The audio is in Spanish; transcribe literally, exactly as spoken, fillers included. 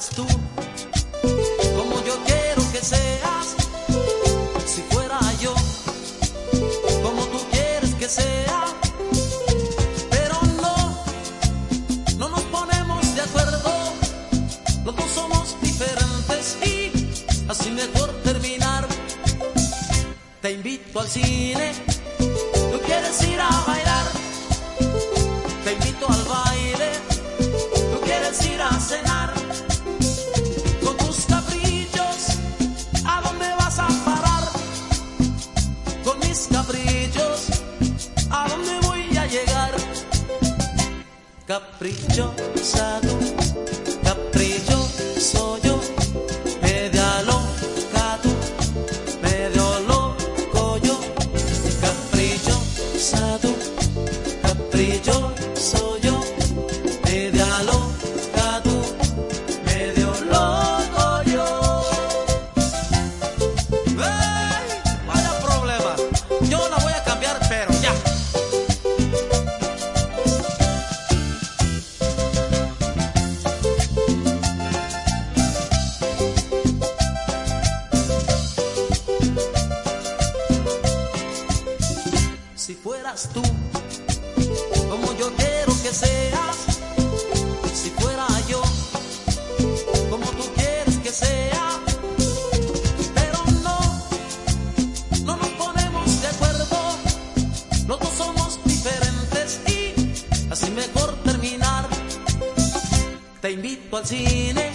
fueras tú, como yo quiero que seas. Si fuera yo, como tú quieres que sea. Pero no, no nos ponemos de acuerdo. Los dos somos diferentes y así mejor terminar. Te invito al cine, tú quieres ir a bailar. Te invito al baile, tú quieres ir a cenar. Con tus caprichos, ¿a dónde vas a parar? Con mis caprichos, ¿a dónde voy a llegar? Caprichosa tú, caprichoso yo, media loca tú, medio loco yo. Caprichosa tú, caprichoso yo, media loca tú, medio loco yo. ¡Ey! Vaya problema. Yo la voy a cambiar, pero ya. Si fueras tú, como yo quiero que seas. Si fuera yo, como tú quieres que sea. Pero no, no nos ponemos de acuerdo. Los dos somos diferentes y así mejor terminar. Te invito al cine,